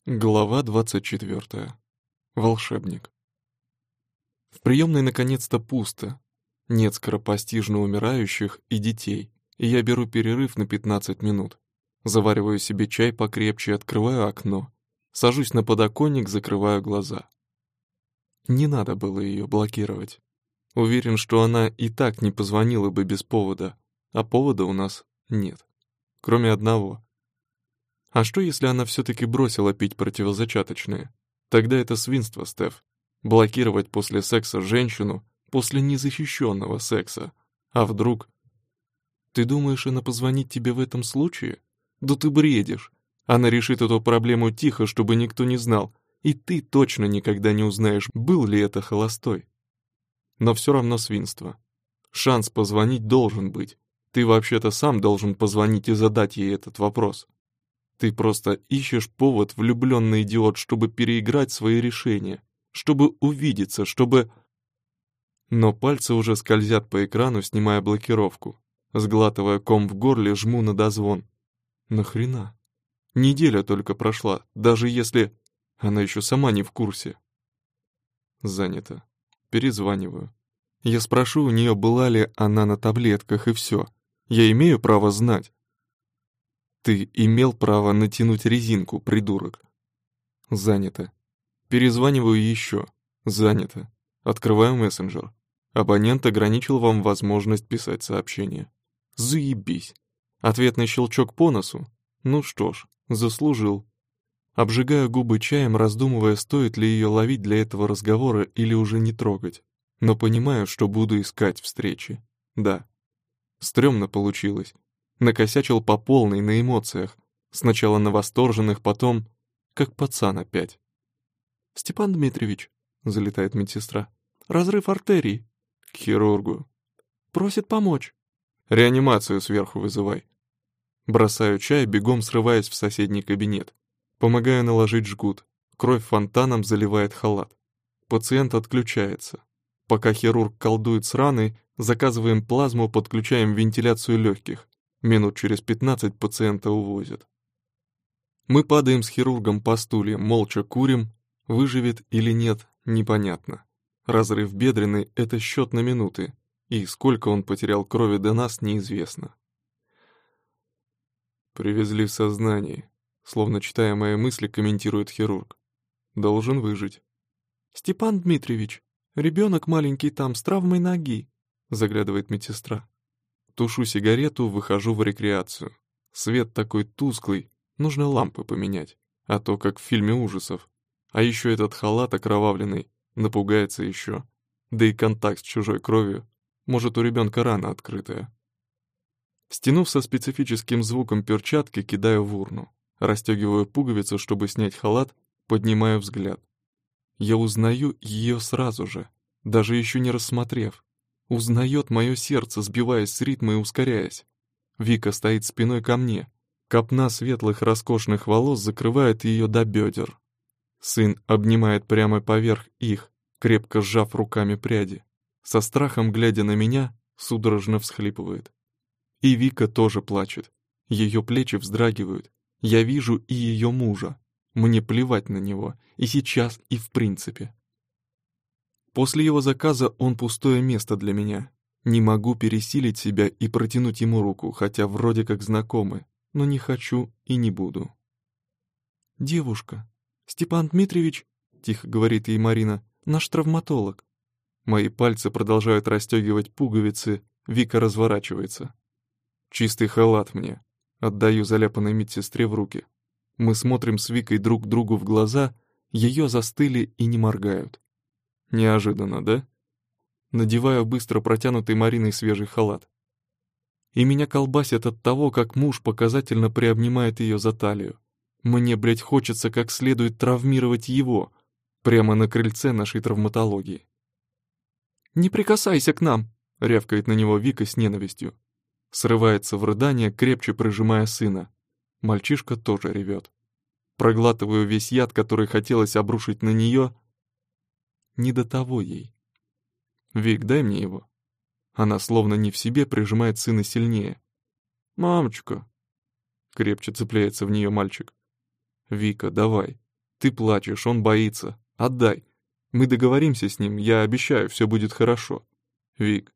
Глава 24. Волшебник. В приемной наконец-то пусто. Нет скоропостижно умирающих и детей, и я беру перерыв на 15 минут. Завариваю себе чай покрепче, открываю окно. Сажусь на подоконник, закрываю глаза. Не надо было ее блокировать. Уверен, что она и так не позвонила бы без повода, а повода у нас нет. Кроме одного. А что, если она все-таки бросила пить противозачаточные? Тогда это свинство, Стеф. Блокировать после секса женщину, после незащищенного секса. А вдруг... Ты думаешь, она позвонит тебе в этом случае? Да ты бредишь. Она решит эту проблему тихо, чтобы никто не знал, и ты точно никогда не узнаешь, был ли это холостой. Но все равно свинство. Шанс позвонить должен быть. Ты вообще-то сам должен позвонить и задать ей этот вопрос. Ты просто ищешь повод, влюбленный идиот, чтобы переиграть свои решения, чтобы увидеться, чтобы... Но пальцы уже скользят по экрану, снимая блокировку. Сглатывая ком в горле, жму на дозвон. Нахрена? Неделя только прошла, даже если... Она еще сама не в курсе. Занято. Перезваниваю. Я спрошу у нее, была ли она на таблетках, и все. Я имею право знать. Ты имел право натянуть резинку, придурок. Занято. Перезваниваю еще. Занято. Открываю мессенджер. Абонент ограничил вам возможность писать сообщения. Заебись. Ответный щелчок по носу? Ну что ж, заслужил. Обжигаю губы чаем, раздумывая, стоит ли ее ловить для этого разговора или уже не трогать. Но понимаю, что буду искать встречи. Да. Стрёмно получилось. Накосячил по полной, на эмоциях. Сначала на восторженных, потом... Как пацан опять. «Степан Дмитриевич», — залетает медсестра, — «разрыв артерий». К хирургу. «Просит помочь». «Реанимацию сверху вызывай». Бросаю чай, бегом срываясь в соседний кабинет. Помогаю наложить жгут. Кровь фонтаном заливает халат. Пациент отключается. Пока хирург колдует с раной, заказываем плазму, подключаем вентиляцию легких. Минут через 15 пациента увозят. Мы падаем с хирургом по стульям, молча курим. Выживет или нет, непонятно. Разрыв бедренный — это счет на минуты, и сколько он потерял крови до нас, неизвестно. Привезли в сознание. Словно читая мои мысли, комментирует хирург. Должен выжить. «Степан Дмитриевич, ребенок маленький там, с травмой ноги», — заглядывает медсестра. Тушу сигарету, выхожу в рекреацию. Свет такой тусклый, нужно лампы поменять, а то как в фильме ужасов. А еще этот халат окровавленный, напугается еще. Да и контакт с чужой кровью. Может, у ребенка рана открытая. Стянув со специфическим звуком перчатки, кидаю в урну. Расстегиваю пуговицу, чтобы снять халат, поднимаю взгляд. Я узнаю ее сразу же, даже еще не рассмотрев. Узнает мое сердце, сбиваясь с ритма и ускоряясь. Вика стоит спиной ко мне. Копна светлых роскошных волос закрывает ее до бедер. Сын обнимает прямо поверх их, крепко сжав руками пряди. Со страхом, глядя на меня, судорожно всхлипывает. И Вика тоже плачет. Ее плечи вздрагивают. Я вижу и ее мужа. Мне плевать на него, и сейчас, и в принципе. После его заказа он пустое место для меня. Не могу пересилить себя и протянуть ему руку, хотя вроде как знакомы, но не хочу и не буду. «Девушка, Степан Дмитриевич», — тихо говорит ей Марина, — «наш травматолог». Мои пальцы продолжают расстегивать пуговицы, Вика разворачивается. «Чистый халат мне», — отдаю заляпанной медсестре в руки. Мы смотрим с Викой друг другу в глаза, ее застыли и не моргают. Неожиданно, да? Надеваю быстро протянутый Мариной свежий халат. И меня колбасит от того, как муж показательно приобнимает ее за талию. Мне, блядь, хочется как следует травмировать его, прямо на крыльце нашей травматологии. «Не прикасайся к нам!» — рявкает на него Вика с ненавистью. Срывается в рыдание, крепче прижимая сына. Мальчишка тоже ревет. Проглатываю весь яд, который хотелось обрушить на нее. Не до того ей. «Вик, дай мне его». Она словно не в себе прижимает сына сильнее. «Мамочка!» — крепче цепляется в нее мальчик. «Вика, давай». Ты плачешь, он боится. Отдай. Мы договоримся с ним, я обещаю, все будет хорошо. Вик.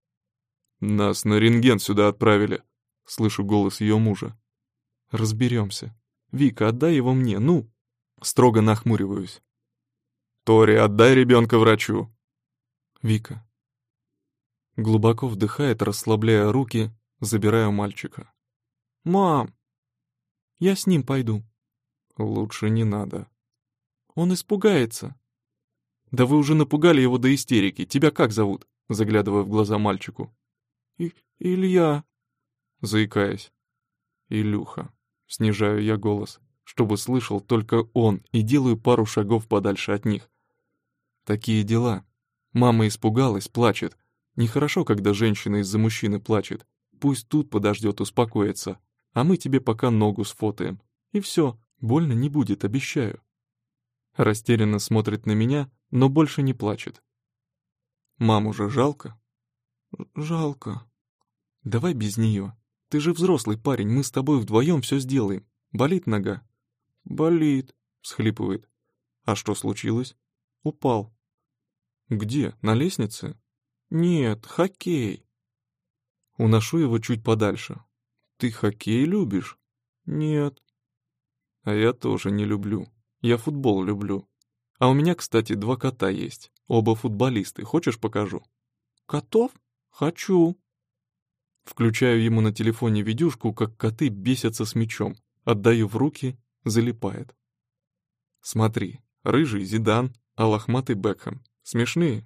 Нас на рентген сюда отправили. Слышу голос ее мужа. Разберемся. Вика, отдай его мне, ну. Строго нахмуриваюсь. Тори, отдай ребенка врачу. Вика. Глубоко вдыхает, расслабляя руки, забираю мальчика. Мам, я с ним пойду. Лучше не надо. Он испугается. Да вы уже напугали его до истерики. Тебя как зовут? Заглядывая в глаза мальчику. Илья. Заикаясь. Илюха. Снижаю я голос, чтобы слышал только он, и делаю пару шагов подальше от них. Такие дела. Мама испугалась, плачет. Нехорошо, когда женщина из-за мужчины плачет. Пусть тут подождет, успокоится. А мы тебе пока ногу сфотаем. И все, больно не будет, обещаю. Растерянно смотрит на меня, но больше не плачет. Маму же жалко? Жалко. Давай без нее. Ты же взрослый парень, мы с тобой вдвоем все сделаем. Болит нога? Болит, всхлипывает. А что случилось? Упал. Где? На лестнице? Нет, хоккей. Уношу его чуть подальше. Ты хоккей любишь? Нет. А я тоже не люблю. Я футбол люблю. А у меня, кстати, 2 кота есть. Оба футболисты. Хочешь, покажу? Котов? Хочу. Включаю ему на телефоне видюшку, как коты бесятся с мячом. Отдаю в руки, залипает. Смотри, рыжий Зидан, а лохматый Бекхэм. Смешные?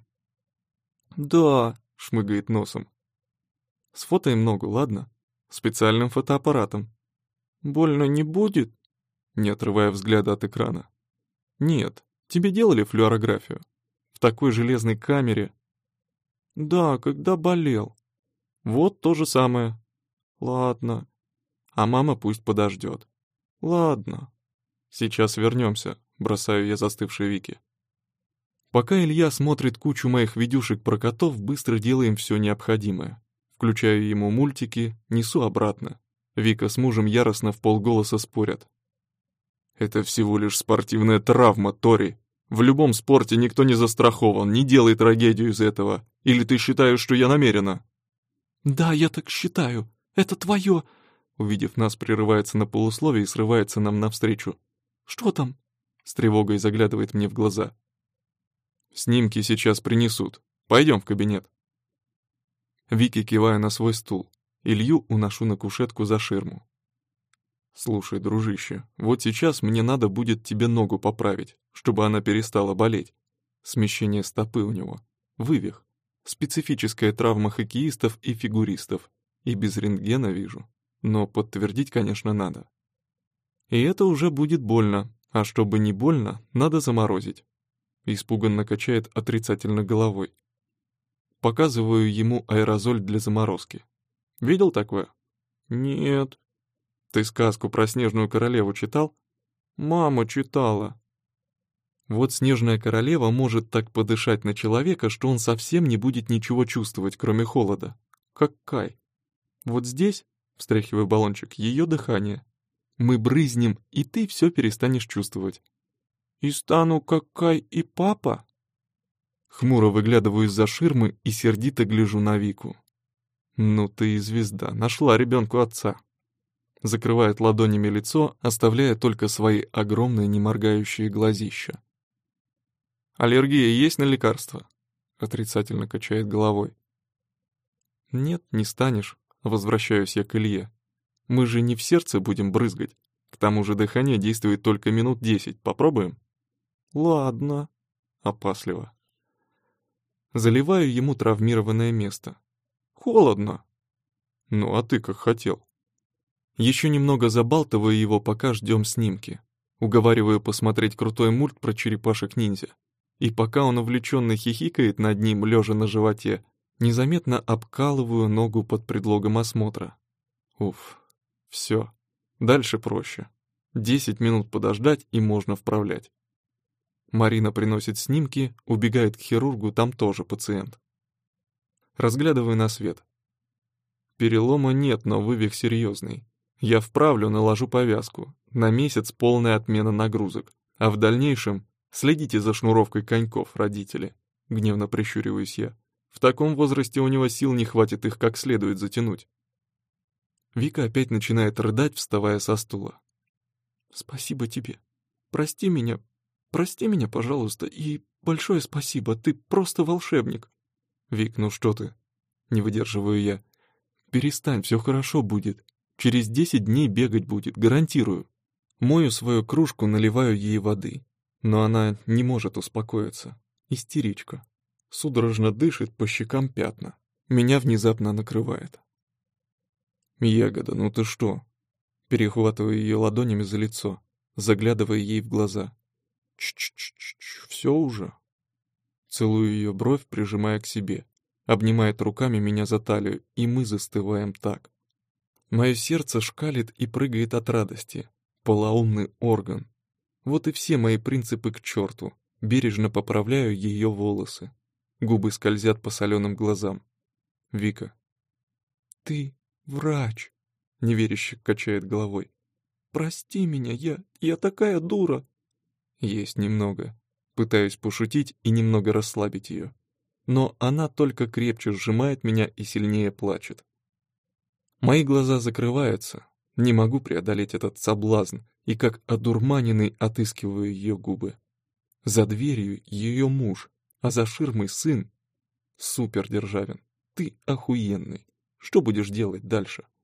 Да, шмыгает носом. Сфотаем ногу, ладно? Специальным фотоаппаратом. Больно не будет? Не отрывая взгляда от экрана. Нет, тебе делали флюорографию? В такой железной камере? Да, когда болел. Вот то же самое. Ладно. А мама пусть подождет. Ладно. Сейчас вернемся, бросаю я застывшей Вике. Пока Илья смотрит кучу моих видюшек про котов, быстро делаем все необходимое. Включаю ему мультики, несу обратно. Вика с мужем яростно вполголоса спорят. Это всего лишь спортивная травма, Тори. В любом спорте никто не застрахован, не делай трагедию из этого. Или ты считаешь, что я намеренно? Да, я так считаю. Это твое. Увидев нас, прерывается на полусловие и срывается нам навстречу. Что там? С тревогой заглядывает мне в глаза. Снимки сейчас принесут. Пойдем в кабинет. Вики киваю на свой стул. Илью уношу на кушетку за ширму. Слушай, дружище, вот сейчас мне надо будет тебе ногу поправить, чтобы она перестала болеть. Смещение стопы у него. Вывих. Специфическая травма хоккеистов и фигуристов. И без рентгена вижу. Но подтвердить, конечно, надо. И это уже будет больно. А чтобы не больно, надо заморозить. Испуганно качает отрицательно головой. Показываю ему аэрозоль для заморозки. Видел такое? Нет. Ты сказку про Снежную королеву читал? Мама читала. Вот Снежная королева может так подышать на человека, что он совсем не будет ничего чувствовать, кроме холода. Как Кай. Вот здесь, встряхиваю баллончик, ее дыхание. Мы брызнем, и ты все перестанешь чувствовать. И стану как Кай и папа? Хмуро выглядываю из-за ширмы и сердито гляжу на Вику. Ну ты и звезда, нашла ребенку отца. Закрывает ладонями лицо, оставляя только свои огромные неморгающие глазища. «Аллергия есть на лекарства?» Отрицательно качает головой. «Нет, не станешь», — возвращаюсь я к Илье. «Мы же не в сердце будем брызгать. К тому же дыхание действует только минут 10. Попробуем?» «Ладно», — опасливо. Заливаю ему травмированное место. «Холодно». «Ну, а ты как хотел». Еще немного забалтываю его, пока ждем снимки. Уговариваю посмотреть крутой мульт про черепашек-ниндзя. И пока он увлеченно хихикает над ним, лежа на животе, незаметно обкалываю ногу под предлогом осмотра. Уф, все. Дальше проще. 10 минут подождать, и можно вправлять. Марина приносит снимки, убегает к хирургу, там тоже пациент. Разглядываю на свет. Перелома нет, но вывих серьезный. Я вправлю, наложу повязку. На месяц полная отмена нагрузок. А в дальнейшем следите за шнуровкой коньков, родители. Гневно прищуриваюсь я. В таком возрасте у него сил не хватит их как следует затянуть. Вика опять начинает рыдать, вставая со стула. «Спасибо тебе. Прости меня, пожалуйста, и большое спасибо, ты просто волшебник». «Вик, ну что ты?» Не выдерживаю я. «Перестань, все хорошо будет. Через 10 дней бегать будет, гарантирую». Мою свою кружку, наливаю ей воды. Но она не может успокоиться. Истеричка. Судорожно дышит, по щекам пятна. Меня внезапно накрывает. «Ягода, ну ты что?» Перехватываю ее ладонями за лицо, заглядывая ей в глаза. «Ч-ч-ч-ч, все уже?» Целую ее бровь, прижимая к себе. Обнимает руками меня за талию, и мы застываем так. Мое сердце шкалит и прыгает от радости. Полоумный орган. Вот и все мои принципы к черту. Бережно поправляю ее волосы. Губы скользят по соленым глазам. «Вика». «Ты врач», — неверяще качает головой. «Прости меня, я такая дура». Есть немного. Пытаюсь пошутить и немного расслабить ее. Но она только крепче сжимает меня и сильнее плачет. Мои глаза закрываются, не могу преодолеть этот соблазн, и как одурманенный отыскиваю ее губы. За дверью ее муж, а за ширмой сын. Супер, Державин, ты охуенный. Что будешь делать дальше?